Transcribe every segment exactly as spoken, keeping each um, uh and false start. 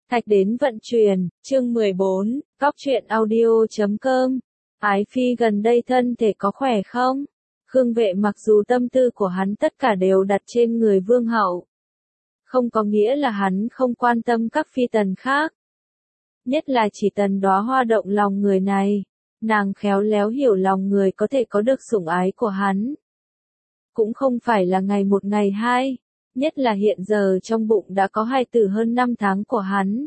Thạch đến vận chuyển, chương mười bốn, góc truyện audio chấm com. Ái Phi gần đây thân thể có khỏe không? Khương Vệ mặc dù tâm tư của hắn tất cả đều đặt trên người vương hậu. Không có nghĩa là hắn không quan tâm các phi tần khác. Nhất là chỉ tần đóa hoa động lòng người này. Nàng khéo léo hiểu lòng người có thể có được sủng ái của hắn. Cũng không phải là ngày một ngày hai. Nhất là hiện giờ trong bụng đã có hài tử hơn năm tháng của hắn.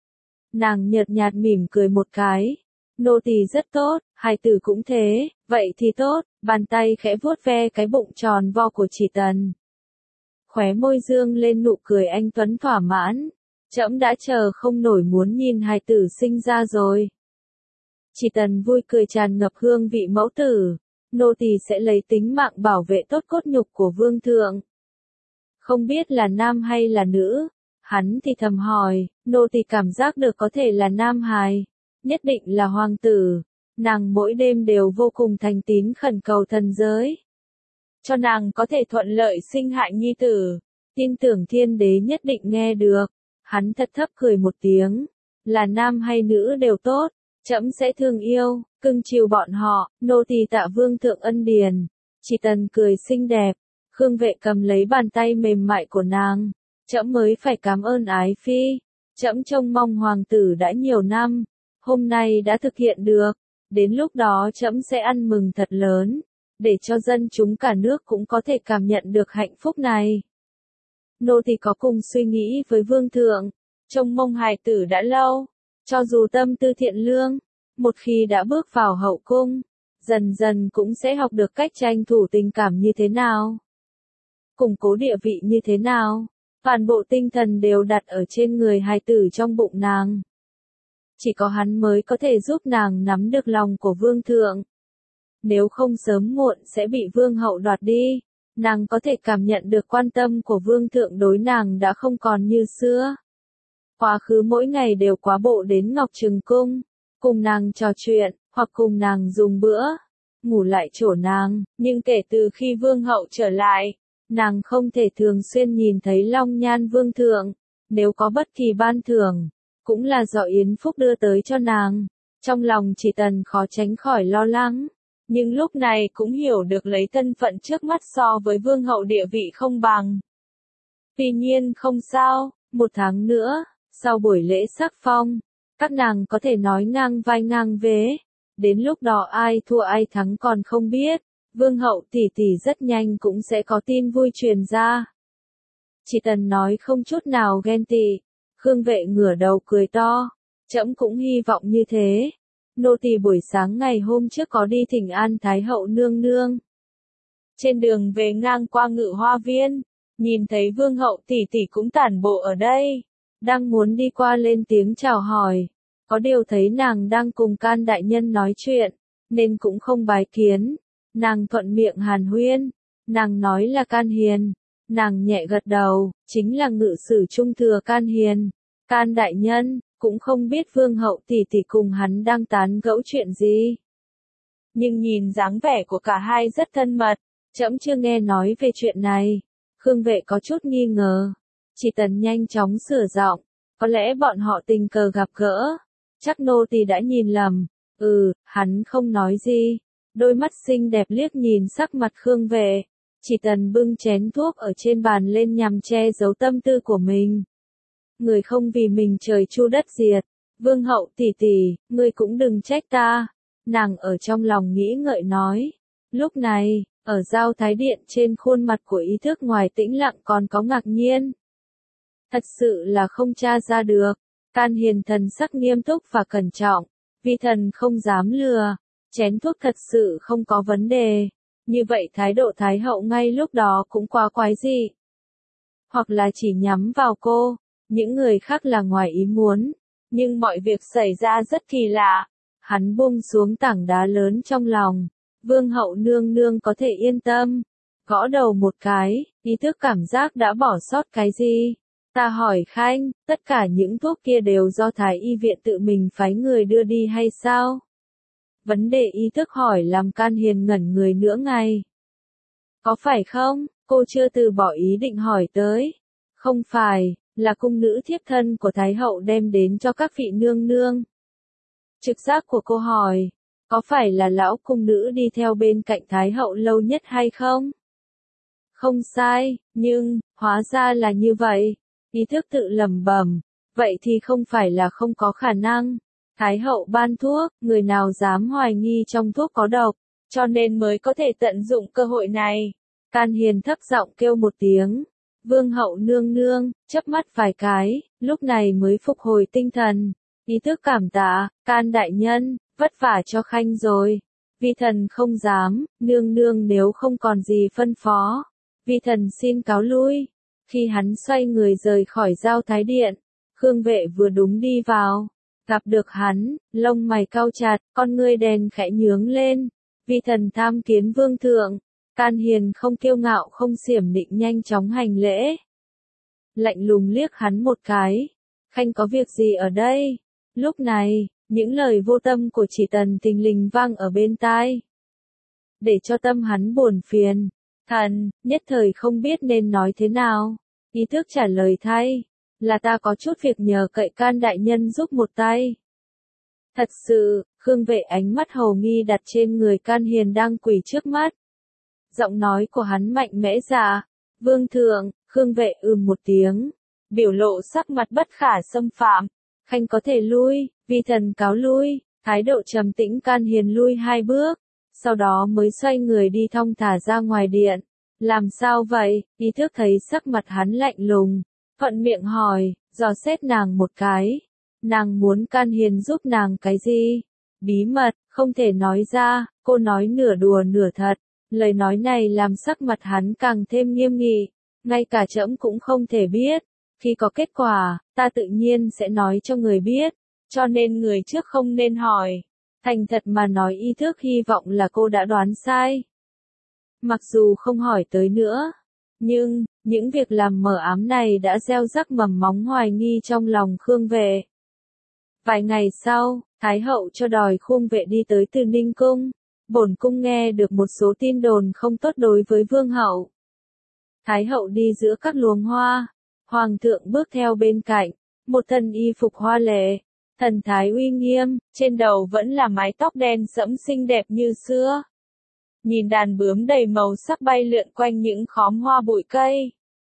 Nàng nhợt nhạt mỉm cười một cái. Nô tỳ rất tốt, hài tử cũng thế, vậy thì tốt, bàn tay khẽ vuốt ve cái bụng tròn vo của chỉ tần. Khóe môi dương lên nụ cười anh tuấn thỏa mãn. Trẫm đã chờ không nổi muốn nhìn hài tử sinh ra rồi. Chỉ tần vui cười tràn ngập hương vị mẫu tử. Nô tỳ sẽ lấy tính mạng bảo vệ tốt cốt nhục của vương thượng. Không biết là nam hay là nữ, hắn thì thầm hỏi, nô tỳ cảm giác được có thể là nam hài, nhất định là hoàng tử, nàng mỗi đêm đều vô cùng thành tín khẩn cầu thần giới. Cho nàng có thể thuận lợi sinh hạ nhi tử, tin tưởng thiên đế nhất định nghe được, hắn thật thấp cười một tiếng, là nam hay nữ đều tốt, trẫm sẽ thương yêu, cưng chiều bọn họ, nô tỳ tạ vương thượng ân điền, chỉ tần cười xinh đẹp. Khương Vệ cầm lấy bàn tay mềm mại của nàng, trẫm mới phải cảm ơn Ái Phi, trẫm trông mong hoàng tử đã nhiều năm, hôm nay đã thực hiện được, đến lúc đó trẫm sẽ ăn mừng thật lớn, để cho dân chúng cả nước cũng có thể cảm nhận được hạnh phúc này. Nô tỳ có cùng suy nghĩ với vương thượng, trông mong hài tử đã lâu, cho dù tâm tư thiện lương, một khi đã bước vào hậu cung, dần dần cũng sẽ học được cách tranh thủ tình cảm như thế nào. Củng cố địa vị như thế nào, toàn bộ tinh thần đều đặt ở trên người hài tử trong bụng nàng. Chỉ có hắn mới có thể giúp nàng nắm được lòng của vương thượng. Nếu không sớm muộn sẽ bị vương hậu đoạt đi, nàng có thể cảm nhận được quan tâm của vương thượng đối nàng đã không còn như xưa. Quá khứ mỗi ngày đều quá bộ đến Ngọc Trừng Cung, cùng nàng trò chuyện, hoặc cùng nàng dùng bữa, ngủ lại chỗ nàng, nhưng kể từ khi vương hậu trở lại, nàng không thể thường xuyên nhìn thấy long nhan vương thượng, nếu có bất kỳ ban thưởng, cũng là do Yến Phúc đưa tới cho nàng. Trong lòng chỉ tần khó tránh khỏi lo lắng, nhưng lúc này cũng hiểu được lấy thân phận trước mắt so với vương hậu địa vị không bằng. Tuy nhiên không sao, một tháng nữa, sau buổi lễ sắc phong, các nàng có thể nói ngang vai ngang vế, đến lúc đó ai thua ai thắng còn không biết. Vương hậu tỷ tỷ rất nhanh cũng sẽ có tin vui truyền ra. Chỉ tần nói không chút nào ghen tị. Khương Vệ ngửa đầu cười to. Trẫm cũng hy vọng như thế. Nô tỳ buổi sáng ngày hôm trước có đi thỉnh an Thái hậu nương nương. Trên đường về ngang qua Ngự Hoa Viên, nhìn thấy vương hậu tỷ tỷ cũng tản bộ ở đây. Đang muốn đi qua lên tiếng chào hỏi. Có điều thấy nàng đang cùng Can đại nhân nói chuyện, nên cũng không bái kiến. Nàng thuận miệng hàn huyên, nàng nói là Can Hiền, nàng nhẹ gật đầu, chính là ngự sử trung thừa Can Hiền, Can đại nhân, cũng không biết vương hậu tỷ tỷ cùng hắn đang tán gẫu chuyện gì. Nhưng nhìn dáng vẻ của cả hai rất thân mật, trẫm chưa nghe nói về chuyện này. Khương Vệ có chút nghi ngờ, chỉ tần nhanh chóng sửa giọng, có lẽ bọn họ tình cờ gặp gỡ, chắc nô tỳ đã nhìn lầm. Ừ, hắn không nói gì. Đôi mắt xinh đẹp liếc nhìn sắc mặt Khương Vệ, chỉ tần bưng chén thuốc ở trên bàn lên nhằm che giấu tâm tư của mình. Người không vì mình trời chu đất diệt, vương hậu tỷ tỷ, ngươi cũng đừng trách ta, nàng ở trong lòng nghĩ ngợi nói. Lúc này, ở Giao Thái Điện trên khuôn mặt của ý thức ngoài tĩnh lặng còn có ngạc nhiên. Thật sự là không tra ra được, Can Hiền thần sắc nghiêm túc và cẩn trọng, vi thần không dám lừa. Chén thuốc thật sự không có vấn đề, như vậy thái độ Thái hậu ngay lúc đó cũng quá quái dị. Hoặc là chỉ nhắm vào cô, những người khác là ngoài ý muốn, nhưng mọi việc xảy ra rất kỳ lạ. Hắn buông xuống tảng đá lớn trong lòng, vương hậu nương nương có thể yên tâm, gõ đầu một cái, ý thức cảm giác đã bỏ sót cái gì. Ta hỏi Khanh, tất cả những thuốc kia đều do Thái y viện tự mình phái người đưa đi hay sao? Vấn đề ý thức hỏi làm Can Hiền ngẩn người nửa ngày. Có phải không, cô chưa từ bỏ ý định hỏi tới. Không phải, là cung nữ thiếp thân của Thái hậu đem đến cho các vị nương nương. Trực giác của cô hỏi, có phải là lão cung nữ đi theo bên cạnh Thái hậu lâu nhất hay không? Không sai, nhưng, hóa ra là như vậy. Ý thức tự lẩm bẩm, vậy thì không phải là không có khả năng. Thái hậu ban thuốc, người nào dám hoài nghi trong thuốc có độc, cho nên mới có thể tận dụng cơ hội này. Can Hiền thấp giọng kêu một tiếng, vương hậu nương nương, chớp mắt vài cái, lúc này mới phục hồi tinh thần. Ý thức cảm tạ, Can đại nhân, vất vả cho khanh rồi. Vi thần không dám, nương nương nếu không còn gì phân phó. Vi thần xin cáo lui. Khi hắn xoay người rời khỏi giao thái điện, Khương Vệ vừa đúng đi vào. Gặp được hắn, lông mày cau chặt, con ngươi đèn khẽ nhướng lên. Vi thần tham kiến vương thượng. Can Hiền không kiêu ngạo không xiểm nịnh nhanh chóng hành lễ. Lạnh lùng liếc hắn một cái. Khanh có việc gì ở đây? Lúc này, những lời vô tâm của Chỉ Tần thình lình vang ở bên tai. Để cho tâm hắn buồn phiền. Thần, nhất thời không biết nên nói thế nào. Ý thức trả lời thay. Là ta có chút việc nhờ cậy Can đại nhân giúp một tay. Thật sự, Khương Vệ ánh mắt hồ nghi đặt trên người Can Hiền đang quỳ trước mắt. Giọng nói của hắn mạnh mẽ dạ. Vương thượng, Khương Vệ ừm một tiếng. Biểu lộ sắc mặt bất khả xâm phạm. Khanh có thể lui, vi thần cáo lui. Thái độ trầm tĩnh Can Hiền lui hai bước. Sau đó mới xoay người đi thong thả ra ngoài điện. Làm sao vậy? Ý thức thấy sắc mặt hắn lạnh lùng. Thuận miệng hỏi, dò xét nàng một cái. Nàng muốn Can Hiền giúp nàng cái gì? Bí mật, không thể nói ra, cô nói nửa đùa nửa thật. Lời nói này làm sắc mặt hắn càng thêm nghiêm nghị. Ngay cả trẫm cũng không thể biết. Khi có kết quả, ta tự nhiên sẽ nói cho người biết. Cho nên người trước không nên hỏi. Thành thật mà nói ý thức hy vọng là cô đã đoán sai. Mặc dù không hỏi tới nữa. Nhưng, những việc làm mờ ám này đã gieo rắc mầm móng hoài nghi trong lòng Khương Vệ. Vài ngày sau, Thái hậu cho đòi Khương Vệ đi tới Từ Ninh Cung. Bổn cung nghe được một số tin đồn không tốt đối với vương hậu. Thái hậu đi giữa các luồng hoa. Hoàng thượng bước theo bên cạnh. Một thân y phục hoa lệ. Thần thái uy nghiêm, trên đầu vẫn là mái tóc đen sẫm xinh đẹp như xưa. Nhìn đàn bướm đầy màu sắc bay lượn quanh những khóm hoa bụi cây.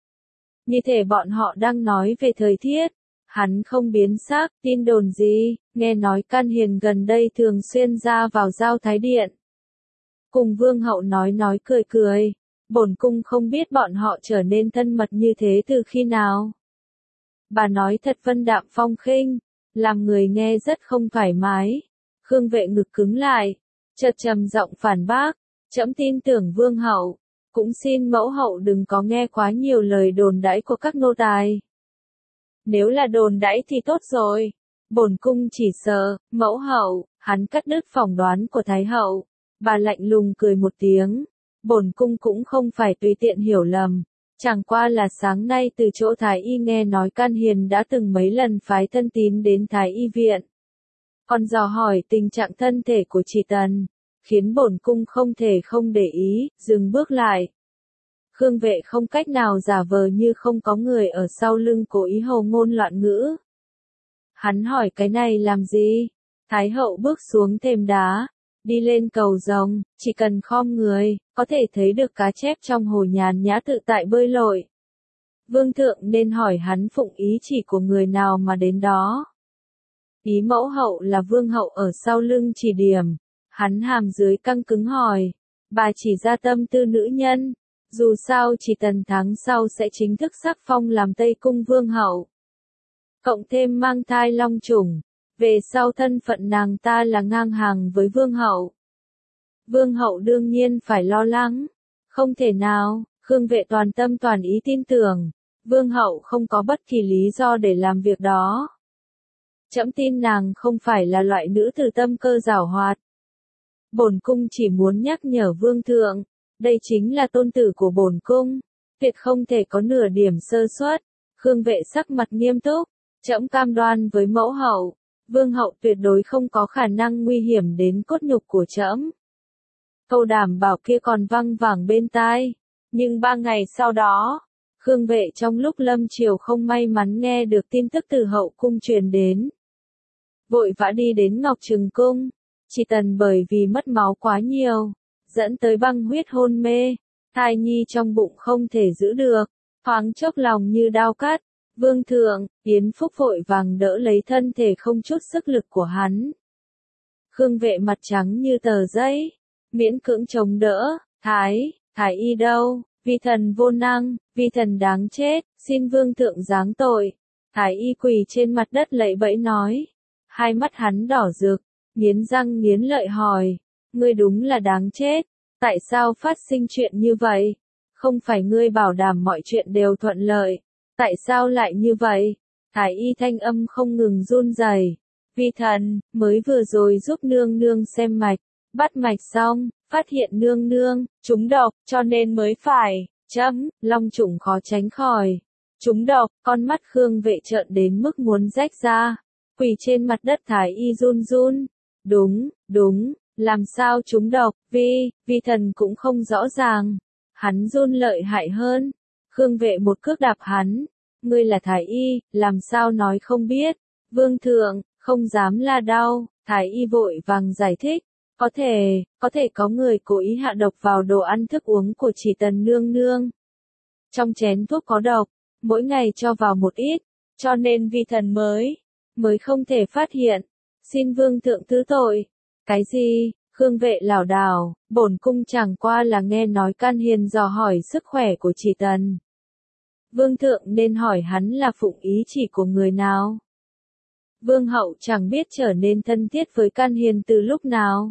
Như thể bọn họ đang nói về thời tiết. Hắn không biến sắc, tin đồn gì, nghe nói Can Hiền gần đây thường xuyên ra vào giao thái điện. Cùng vương hậu nói nói cười cười. Bổn cung không biết bọn họ trở nên thân mật như thế từ khi nào. Bà nói thật vân đạm phong khinh. Làm người nghe rất không thoải mái. Khương Vệ ngực cứng lại. Chợt trầm giọng phản bác. Trẫm tin tưởng vương hậu. Cũng xin mẫu hậu đừng có nghe quá nhiều lời đồn đãi của các nô tài. Nếu là đồn đãi thì tốt rồi. Bổn cung chỉ sợ, mẫu hậu, hắn cắt đứt phỏng đoán của Thái hậu. Bà lạnh lùng cười một tiếng. Bổn cung cũng không phải tùy tiện hiểu lầm. Chẳng qua là sáng nay từ chỗ Thái y nghe nói Can Hiền đã từng mấy lần phái thân tín đến Thái y viện. Còn dò hỏi tình trạng thân thể của Chỉ Tần, khiến bổn cung không thể không để ý, dừng bước lại. Khương Vệ không cách nào giả vờ như không có người ở sau lưng cố ý hồ ngôn loạn ngữ. Hắn hỏi cái này làm gì? Thái hậu bước xuống thềm đá. Đi lên cầu rồng, chỉ cần khom người, có thể thấy được cá chép trong hồ nhàn nhã tự tại bơi lội. Vương thượng nên hỏi hắn phụng ý chỉ của người nào mà đến đó. Ý mẫu hậu là vương hậu ở sau lưng chỉ điểm. Hắn hàm dưới căng cứng hỏi. Bà chỉ ra tâm tư nữ nhân. Dù sao chỉ tần tháng sau sẽ chính thức sắc phong làm Tây Cung vương hậu. Cộng thêm mang thai long trùng. Về sau thân phận nàng ta là ngang hàng với vương hậu. Vương hậu đương nhiên phải lo lắng. Không thể nào, Khương Vệ toàn tâm toàn ý tin tưởng. Vương hậu không có bất kỳ lý do để làm việc đó. Trẫm tin nàng không phải là loại nữ tử tâm cơ giảo hoạt. Bổn cung chỉ muốn nhắc nhở vương thượng. Đây chính là tôn tử của bổn cung. Tuyệt không thể có nửa điểm sơ suất. Khương Vệ sắc mặt nghiêm túc. Trẫm cam đoan với mẫu hậu. Vương hậu tuyệt đối không có khả năng nguy hiểm đến cốt nhục của trẫm. Câu đảm bảo kia còn văng vẳng bên tai. Nhưng ba ngày sau đó, Khương Vệ trong lúc lâm triều không may mắn nghe được tin tức từ hậu cung truyền đến. Vội vã đi đến Ngọc Trừng Cung, chỉ tần bởi vì mất máu quá nhiều, dẫn tới băng huyết hôn mê, thai nhi trong bụng không thể giữ được, thoáng chốc lòng như đao cắt. Vương thượng, Yến Phúc vội vàng đỡ lấy thân thể không chút sức lực của hắn. Khương Vệ mặt trắng như tờ giấy, miễn cưỡng chống đỡ, thái, thái y đâu, vi thần vô năng, vi thần đáng chết, xin vương thượng giáng tội. Thái y quỳ trên mặt đất lạy bẫy nói, hai mắt hắn đỏ rực, nghiến răng nghiến lợi hỏi, ngươi đúng là đáng chết, tại sao phát sinh chuyện như vậy? Không phải ngươi bảo đảm mọi chuyện đều thuận lợi, tại sao lại như vậy? Thái y thanh âm không ngừng run rẩy. Vi thần, mới vừa rồi giúp nương nương xem mạch, bắt mạch xong, phát hiện nương nương, trúng độc, cho nên mới phải, chấm, long trùng khó tránh khỏi. Trúng độc, con mắt Khương Vệ trợn đến mức muốn rách ra, quỳ trên mặt đất Thái y run run. Đúng, đúng, làm sao trúng độc, vi, vi thần cũng không rõ ràng. Hắn run lợi hại hơn. Khương Vệ một cước đạp hắn. Ngươi là Thái y, làm sao nói không biết. Vương thượng, không dám la đau. Thái y vội vàng giải thích. Có thể, có thể có người cố ý hạ độc vào đồ ăn thức uống của chỉ tần nương nương. Trong chén thuốc có độc, mỗi ngày cho vào một ít, cho nên vi thần mới, mới không thể phát hiện. Xin vương thượng thứ tội. Cái gì? Khương Vệ lảo đảo, bổn cung chẳng qua là nghe nói Can Hiền dò hỏi sức khỏe của chỉ tần. Vương thượng nên hỏi hắn là phụng ý chỉ của người nào. Vương hậu chẳng biết trở nên thân thiết với Can Hiền từ lúc nào.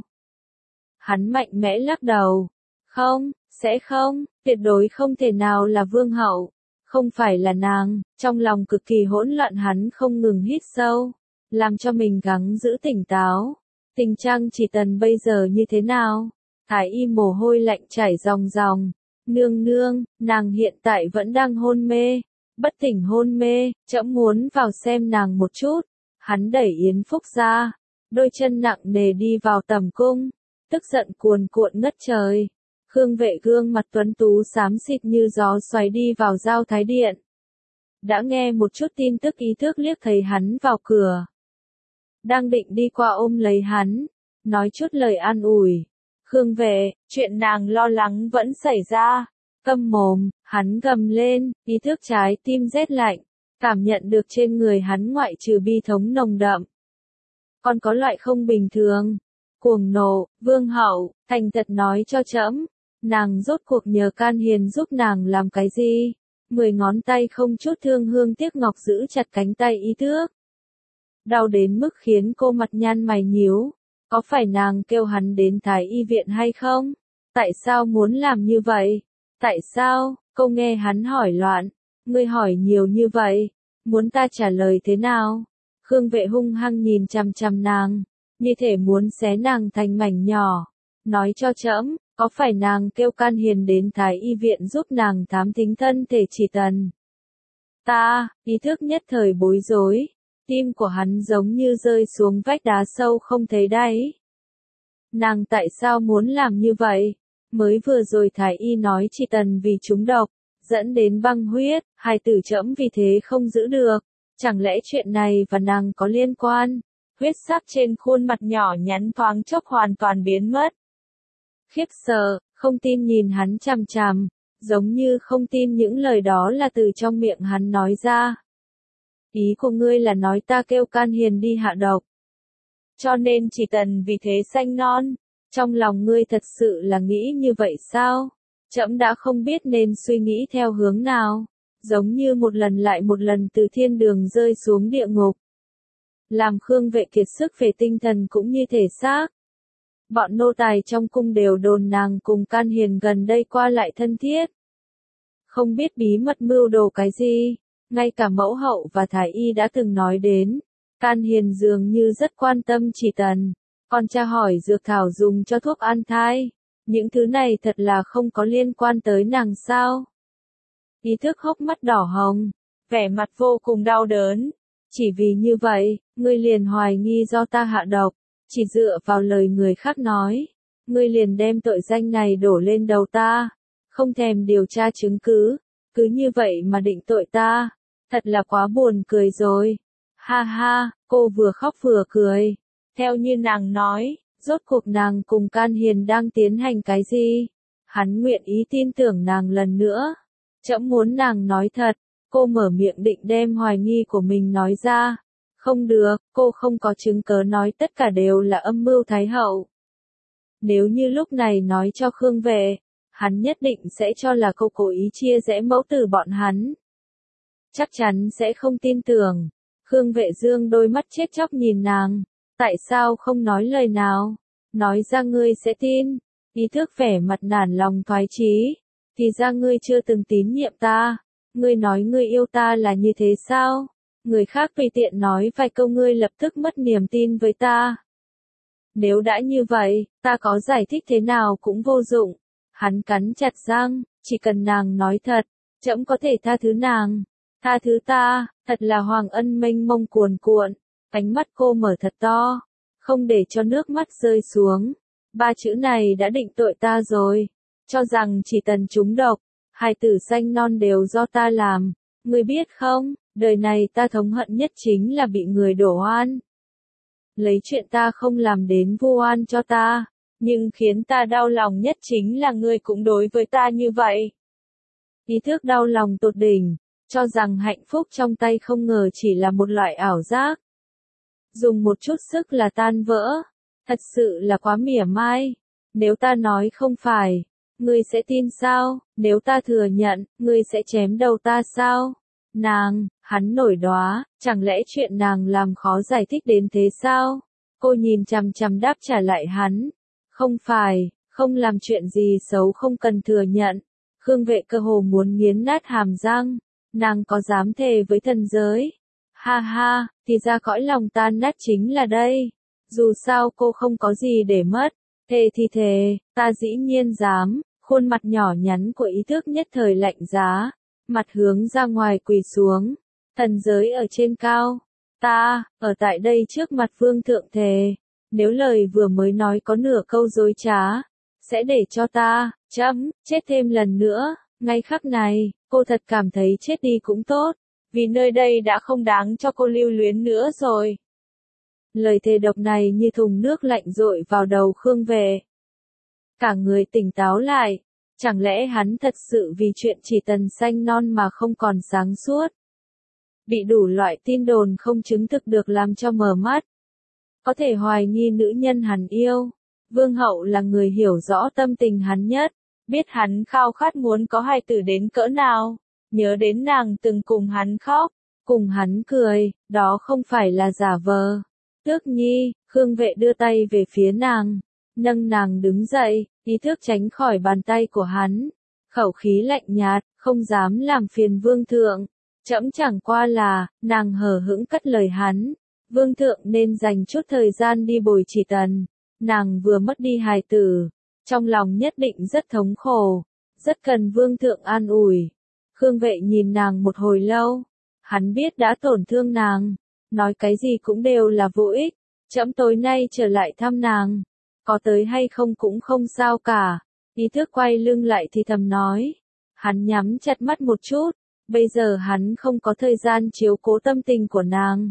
Hắn mạnh mẽ lắc đầu. Không, sẽ không, tuyệt đối không thể nào là vương hậu. Không phải là nàng, trong lòng cực kỳ hỗn loạn hắn không ngừng hít sâu, làm cho mình gắng giữ tỉnh táo. Tình trạng chỉ tần bây giờ như thế nào? Thái y mồ hôi lạnh chảy ròng ròng. Nương nương, nàng hiện tại vẫn đang hôn mê, bất tỉnh hôn mê, trẫm muốn vào xem nàng một chút. Hắn đẩy Yến Phúc ra, đôi chân nặng nề đi vào tầm cung, tức giận cuồn cuộn ngất trời. Khương Vệ gương mặt tuấn tú xám xịt như gió xoáy đi vào giao thái điện. Đã nghe một chút tin tức ý thức liếc thấy hắn vào cửa. Đang định đi qua ôm lấy hắn, nói chút lời an ủi. Khương Vệ, chuyện nàng lo lắng vẫn xảy ra. Câm mồm, hắn gầm lên, ý thức trái tim rét lạnh, cảm nhận được trên người hắn ngoại trừ bi thống nồng đậm. Còn có loại không bình thường. Cuồng nộ, vương hậu, thành thật nói cho trẫm, nàng rốt cuộc nhờ Can Hiền giúp nàng làm cái gì? Mười ngón tay không chút thương hương tiếc ngọc giữ chặt cánh tay ý thức. Đau đến mức khiến cô mặt nhăn mày nhíu. Có phải nàng kêu hắn đến Thái y viện hay không? Tại sao muốn làm như vậy? Tại sao? Cô nghe hắn hỏi loạn. Ngươi hỏi nhiều như vậy, muốn ta trả lời thế nào? Khương Vệ hung hăng nhìn chằm chằm nàng, như thể muốn xé nàng thành mảnh nhỏ. Nói cho trẫm, có phải nàng kêu Can Hiền đến Thái y viện giúp nàng thám thính thân thể chỉ tần? Ta, ý thức nhất thời bối rối. Tim của hắn giống như rơi xuống vách đá sâu không thấy đáy. Nàng tại sao muốn làm như vậy? Mới vừa rồi Thái y nói chỉ tần vì trúng độc, dẫn đến băng huyết, hài tử trẫm vì thế không giữ được. Chẳng lẽ chuyện này và nàng có liên quan? Huyết sắc trên khuôn mặt nhỏ nhắn thoáng chốc hoàn toàn biến mất. Khiếp sợ, không tin nhìn hắn chằm chằm, giống như không tin những lời đó là từ trong miệng hắn nói ra. Ý của ngươi là nói ta kêu Can Hiền đi hạ độc. Cho nên chỉ tần vì thế sanh non. Trong lòng ngươi thật sự là nghĩ như vậy sao? Trẫm đã không biết nên suy nghĩ theo hướng nào. Giống như một lần lại một lần từ thiên đường rơi xuống địa ngục. Làm Khương Vệ kiệt sức về tinh thần cũng như thể xác. Bọn nô tài trong cung đều đồn nàng cùng Can Hiền gần đây qua lại thân thiết. Không biết bí mật mưu đồ cái gì. Ngay cả mẫu hậu và thái y đã từng nói đến, Can Hiền dường như rất quan tâm chỉ tần, còn tra hỏi dược thảo dùng cho thuốc an thai. Những thứ này thật là không có liên quan tới nàng sao? Ý thức hốc mắt đỏ hồng, vẻ mặt vô cùng đau đớn. Chỉ vì như vậy, ngươi liền hoài nghi do ta hạ độc, chỉ dựa vào lời người khác nói. Ngươi liền đem tội danh này đổ lên đầu ta, không thèm điều tra chứng cứ. cứ như vậy mà định tội ta, thật là quá buồn cười rồi. Ha ha, cô vừa khóc vừa cười. Theo như nàng nói, rốt cuộc nàng cùng Can Hiền đang tiến hành cái gì? Hắn nguyện ý tin tưởng nàng lần nữa. Trẫm muốn nàng nói thật. Cô mở miệng định đem hoài nghi của mình nói ra. Không được, cô không có chứng cớ nói tất cả đều là âm mưu Thái hậu. Nếu như lúc này nói cho Khương Vệ, hắn nhất định sẽ cho là cô cố ý chia rẽ mẫu tử bọn hắn. Chắc chắn sẽ không tin tưởng. Khương Vệ Dương đôi mắt chết chóc nhìn nàng. Tại sao không nói lời nào? Nói ra ngươi sẽ tin. Ý thức vẻ mặt nản lòng thoái chí. Thì ra ngươi chưa từng tín nhiệm ta. Ngươi nói ngươi yêu ta là như thế sao? Người khác tùy tiện nói vài câu ngươi lập tức mất niềm tin với ta. Nếu đã như vậy, ta có giải thích thế nào cũng vô dụng. Hắn cắn chặt răng, chỉ cần nàng nói thật, trẫm có thể tha thứ nàng. Tha thứ ta, thật là hoàng ân mênh mông cuồn cuộn. Ánh mắt cô mở thật to, không để cho nước mắt rơi xuống. Ba chữ này đã định tội ta rồi. Cho rằng chỉ tần trúng độc, hài tử xanh non đều do ta làm. Ngươi biết không, đời này ta thống hận nhất chính là bị người đổ oan. Lấy chuyện ta không làm đến vu oan cho ta, nhưng khiến ta đau lòng nhất chính là ngươi cũng đối với ta như vậy. Ý thức đau lòng tột đỉnh, cho rằng hạnh phúc trong tay không ngờ chỉ là một loại ảo giác. Dùng một chút sức là tan vỡ, thật sự là quá mỉa mai. Nếu ta nói không phải, ngươi sẽ tin sao? Nếu ta thừa nhận, ngươi sẽ chém đầu ta sao? Nàng, hắn nổi đoá, chẳng lẽ chuyện nàng làm khó giải thích đến thế sao? Cô nhìn chằm chằm đáp trả lại hắn. Không phải, không làm chuyện gì xấu không cần thừa nhận. Khương Vệ cơ hồ muốn nghiến nát hàm răng. Nàng có dám thề với thần giới? Ha ha, thì ra cõi lòng tan nát chính là đây. Dù sao cô không có gì để mất. Thề thì thề, ta dĩ nhiên dám. Khuôn mặt nhỏ nhắn của ý thức nhất thời lạnh giá. Mặt hướng ra ngoài quỳ xuống. Thần giới ở trên cao. Ta, ở tại đây trước mặt vương thượng thề. Nếu lời vừa mới nói có nửa câu dối trá, sẽ để cho ta, chấm, chết thêm lần nữa. Ngay khắc này, cô thật cảm thấy chết đi cũng tốt. Vì nơi đây đã không đáng cho cô lưu luyến nữa rồi. Lời thề độc này như thùng nước lạnh dội vào đầu Khương Vệ. Cả người tỉnh táo lại. Chẳng lẽ hắn thật sự vì chuyện chỉ tần xanh non mà không còn sáng suốt? Bị đủ loại tin đồn không chứng thực được làm cho mờ mắt. Có thể hoài nghi nữ nhân hắn yêu. Vương hậu là người hiểu rõ tâm tình hắn nhất. Biết hắn khao khát muốn có hài tử đến cỡ nào. Nhớ đến nàng từng cùng hắn khóc. Cùng hắn cười. Đó không phải là giả vờ. Tước Nhi, Khương Vệ đưa tay về phía nàng. Nâng nàng đứng dậy, ý thức tránh khỏi bàn tay của hắn. Khẩu khí lạnh nhạt, không dám làm phiền vương thượng. Trẫm chẳng qua là, nàng hờ hững cất lời hắn. Vương thượng nên dành chút thời gian đi bồi chỉ tần. Nàng vừa mất đi hài tử. Trong lòng nhất định rất thống khổ. Rất cần vương thượng an ủi. Khương Vệ nhìn nàng một hồi lâu. Hắn biết đã tổn thương nàng. Nói cái gì cũng đều là vô ích. Trẫm tối nay trở lại thăm nàng. Có tới hay không cũng không sao cả. Ý thức quay lưng lại thì thầm nói. Hắn nhắm chặt mắt một chút. Bây giờ hắn không có thời gian chiếu cố tâm tình của nàng.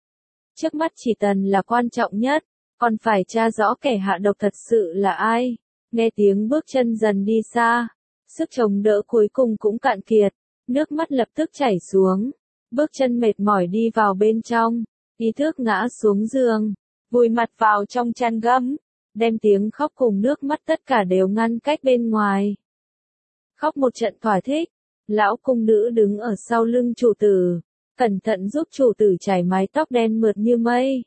Trước mắt chỉ tần là quan trọng nhất. Còn phải tra rõ kẻ hạ độc thật sự là ai. Nghe tiếng bước chân dần đi xa. Sức chống đỡ cuối cùng cũng cạn kiệt. Nước mắt lập tức chảy xuống. Bước chân mệt mỏi đi vào bên trong. Ý thức ngã xuống giường. Vùi mặt vào trong chăn gấm. Đem tiếng khóc cùng nước mắt tất cả đều ngăn cách bên ngoài. Khóc một trận thỏa thích. Lão cung nữ đứng ở sau lưng chủ tử. Cẩn thận giúp chủ tử chải mái tóc đen mượt như mây.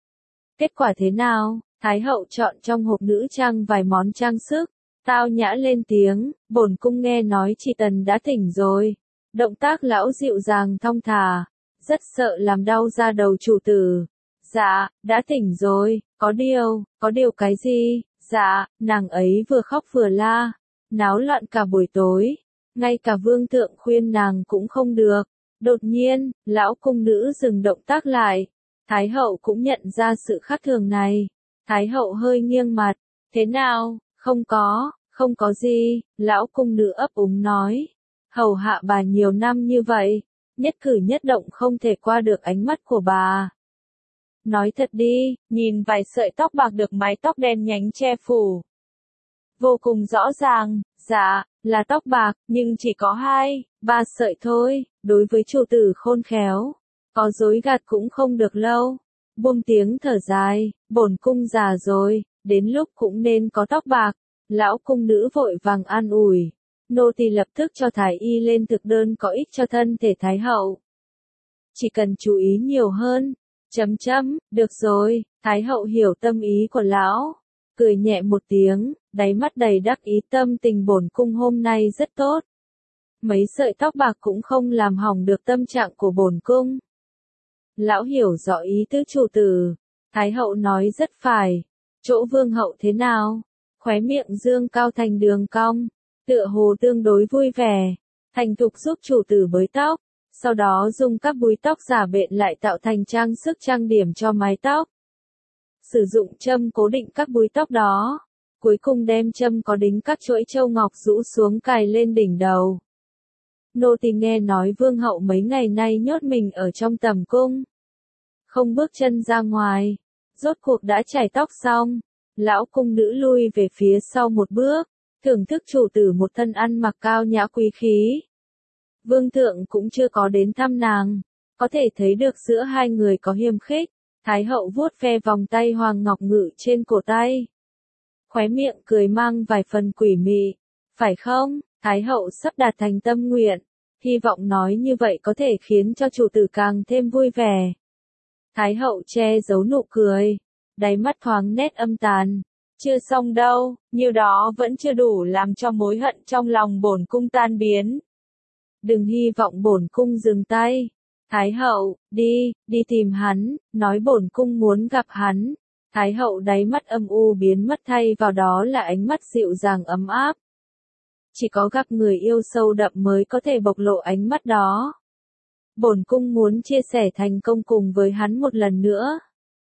Kết quả thế nào? Thái hậu chọn trong hộp nữ trang vài món trang sức. Tao nhã lên tiếng. Bổn cung nghe nói chị Tần đã tỉnh rồi. Động tác lão dịu dàng thong thả. Rất sợ làm đau da đầu chủ tử. Dạ, đã tỉnh rồi. Có điều, có điều cái gì? Dạ, nàng ấy vừa khóc vừa la. Náo loạn cả buổi tối. Ngay cả vương thượng khuyên nàng cũng không được. Đột nhiên, lão cung nữ dừng động tác lại. Thái hậu cũng nhận ra sự khác thường này. Thái hậu hơi nghiêng mặt. Thế nào? Không có, không có gì. Lão cung nữ ấp úng nói. hầu hạ bà nhiều năm như vậy, nhất cử nhất động không thể qua được ánh mắt của bà. Nói thật đi, nhìn vài sợi tóc bạc được mái tóc đen nhánh che phủ. Vô cùng rõ ràng, dạ, là tóc bạc, nhưng chỉ có hai, ba sợi thôi, đối với chủ tử khôn khéo. Có dối gạt cũng không được lâu. Buông tiếng thở dài, bổn cung già rồi, đến lúc cũng nên có tóc bạc. Lão cung nữ vội vàng an ủi. Nô tỳ lập tức cho thái y lên thực đơn có ích cho thân thể thái hậu. Chỉ cần chú ý nhiều hơn. Chấm chấm, được rồi, thái hậu hiểu tâm ý của lão. Cười nhẹ một tiếng, đáy mắt đầy đắc ý, tâm tình bổn cung hôm nay rất tốt. Mấy sợi tóc bạc cũng không làm hỏng được tâm trạng của bổn cung. Lão hiểu rõ ý tứ chủ tử. Thái hậu nói rất phải. Chỗ vương hậu thế nào? Khóe miệng dương cao thành đường cong. Tựa hồ tương đối vui vẻ. Thành thục giúp chủ tử bới tóc. Sau đó dùng các búi tóc giả bện lại tạo thành trang sức trang điểm cho mái tóc. Sử dụng châm cố định các búi tóc đó. Cuối cùng đem châm có đính các chuỗi châu ngọc rũ xuống cài lên đỉnh đầu. Nô tỳ nghe nói vương hậu mấy ngày nay nhốt mình ở trong tầm cung. Không bước chân ra ngoài. Rốt cuộc đã chải tóc xong. Lão cung nữ lui về phía sau một bước. Thưởng thức chủ tử một thân ăn mặc cao nhã quý khí. Vương thượng cũng chưa có đến thăm nàng. Có thể thấy được giữa hai người có hiềm khích. Thái hậu vuốt ve vòng tay hoàng ngọc ngự trên cổ tay. Khóe miệng cười mang vài phần quỷ mị. Phải không? Thái hậu sắp đạt thành tâm nguyện. Hy vọng nói như vậy có thể khiến cho chủ tử càng thêm vui vẻ. Thái hậu che giấu nụ cười. Đáy mắt thoáng nét âm tàn. Chưa xong đâu, như đó vẫn chưa đủ làm cho mối hận trong lòng bổn cung tan biến. Đừng hy vọng bổn cung dừng tay. Thái hậu, đi, đi tìm hắn, nói bổn cung muốn gặp hắn. Thái hậu đáy mắt âm u biến mất thay vào đó là ánh mắt dịu dàng ấm áp. Chỉ có gặp người yêu sâu đậm mới có thể bộc lộ ánh mắt đó. Bổn cung muốn chia sẻ thành công cùng với hắn một lần nữa.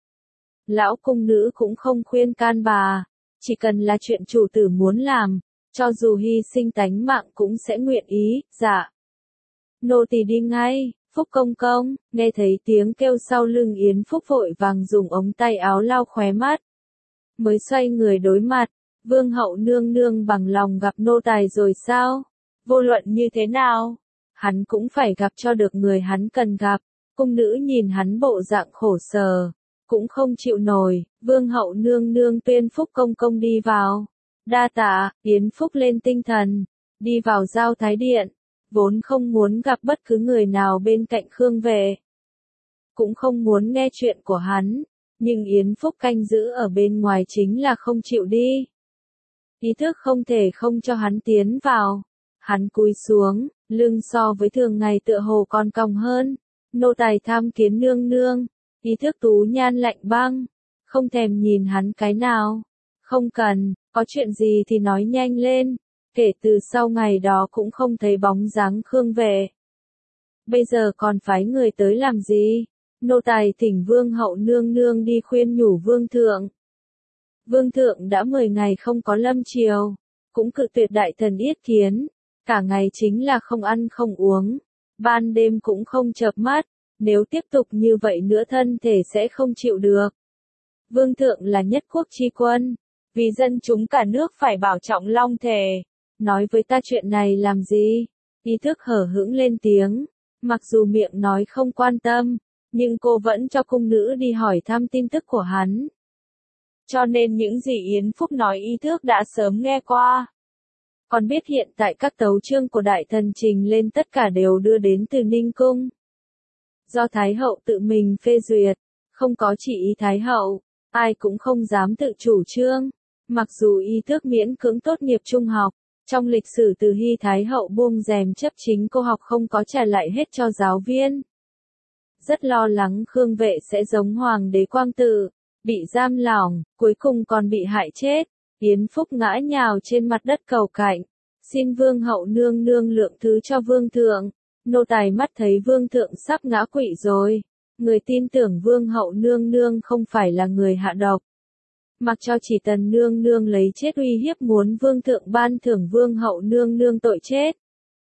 Lão cung nữ cũng không khuyên can bà, chỉ cần là chuyện chủ tử muốn làm, cho dù hy sinh tánh mạng cũng sẽ nguyện ý, dạ. Nô tỳ đi ngay. Phúc công công, nghe thấy tiếng kêu sau lưng Yến Phúc vội vàng dùng ống tay áo lau khóe mắt. Mới xoay người đối mặt, vương hậu nương nương bằng lòng gặp nô tài rồi sao? Vô luận như thế nào? Hắn cũng phải gặp cho được người hắn cần gặp. Cung nữ nhìn hắn bộ dạng khổ sở, cũng không chịu nổi, vương hậu nương nương tuyên Phúc công công đi vào. Đa tạ, Yến Phúc lên tinh thần, đi vào giao thái điện. Vốn không muốn gặp bất cứ người nào bên cạnh Khương Vệ. Cũng không muốn nghe chuyện của hắn, nhưng Yến Phúc canh giữ ở bên ngoài chính là không chịu đi. Ý thức không thể không cho hắn tiến vào. Hắn cúi xuống, lưng so với thường ngày tựa hồ còn cong hơn. Nô tài tham kiến nương nương, ý thức tú nhan lạnh băng, không thèm nhìn hắn cái nào. Không cần, có chuyện gì thì nói nhanh lên. Kể từ sau ngày đó cũng không thấy bóng dáng Khương Vệ. Bây giờ còn phái người tới làm gì? Nô tài thỉnh vương hậu nương nương đi khuyên nhủ vương thượng. Vương thượng đã mười ngày không có lâm triều, cũng cự tuyệt đại thần yết kiến, cả ngày chính là không ăn không uống, ban đêm cũng không chợp mắt, nếu tiếp tục như vậy nữa thân thể sẽ không chịu được. Vương thượng là nhất quốc chi quân, vì dân chúng cả nước phải bảo trọng long thể. Nói với ta chuyện này làm gì? Ý thức hở hững lên tiếng, mặc dù miệng nói không quan tâm, nhưng cô vẫn cho cung nữ đi hỏi thăm tin tức của hắn. Cho nên những gì Yến Phúc nói ý thức đã sớm nghe qua. Còn biết hiện tại các tấu chương của đại thần trình lên tất cả đều đưa đến từ Ninh Cung. Do Thái hậu tự mình phê duyệt, không có chỉ ý Thái hậu, ai cũng không dám tự chủ trương. Mặc dù ý thức miễn cưỡng tốt nghiệp trung học, trong lịch sử từ Hy Thái hậu buông rèm chấp chính cô học không có trả lại hết cho giáo viên. Rất lo lắng Khương Vệ sẽ giống hoàng đế Quang Tự, bị giam lỏng, cuối cùng còn bị hại chết. Yến Phúc ngã nhào trên mặt đất cầu cạnh, xin vương hậu nương nương lượng thứ cho vương thượng. Nô tài mắt thấy vương thượng sắp ngã quỵ rồi, người tin tưởng vương hậu nương nương không phải là người hạ độc. Mặc cho chỉ tần nương nương lấy chết uy hiếp muốn vương thượng ban thưởng vương hậu nương nương tội chết.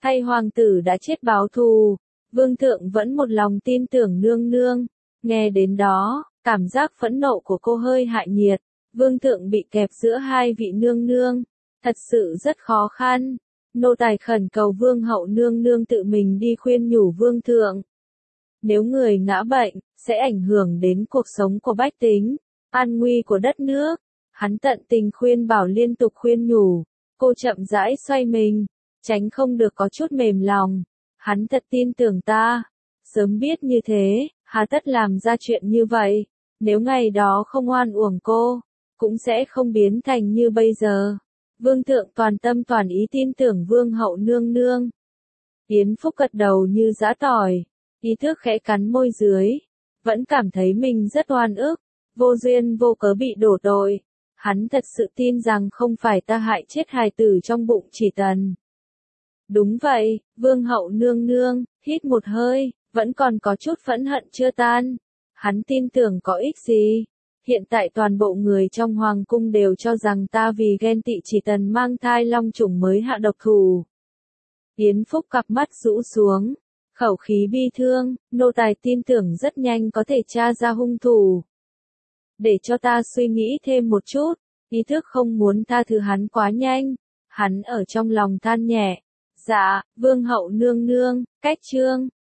Hay hoàng tử đã chết báo thù, vương thượng vẫn một lòng tin tưởng nương nương. Nghe đến đó, cảm giác phẫn nộ của cô hơi hạ nhiệt, vương thượng bị kẹp giữa hai vị nương nương, thật sự rất khó khăn. Nô tài khẩn cầu vương hậu nương nương tự mình đi khuyên nhủ vương thượng. Nếu người ngã bệnh, sẽ ảnh hưởng đến cuộc sống của bách tính, an nguy của đất nước. Hắn tận tình khuyên bảo liên tục khuyên nhủ, cô chậm rãi xoay mình, tránh không được có chút mềm lòng. Hắn thật tin tưởng ta, sớm biết như thế, hà tất làm ra chuyện như vậy. Nếu ngày đó không oan uổng cô, cũng sẽ không biến thành như bây giờ. Vương thượng toàn tâm toàn ý tin tưởng vương hậu nương nương. Yến Phúc gật đầu như giã tỏi, ý thức khẽ cắn môi dưới, vẫn cảm thấy mình rất oan ức, vô duyên vô cớ bị đổ tội. Hắn thật sự tin rằng không phải ta hại chết hài tử trong bụng Chỉ Tần. Đúng vậy, vương hậu nương nương, hít một hơi, vẫn còn có chút phẫn hận chưa tan. Hắn tin tưởng có ích gì. Hiện tại toàn bộ người trong hoàng cung đều cho rằng ta vì ghen tị Chỉ Tần mang thai long trùng mới hạ độc thủ. Yến Phúc cặp mắt rũ xuống, khẩu khí bi thương, nô tài tin tưởng rất nhanh có thể tra ra hung thủ. Để cho ta suy nghĩ thêm một chút, ý thức không muốn tha thứ hắn quá nhanh. Hắn ở trong lòng than nhẹ. Dạ, vương hậu nương nương, cách chương.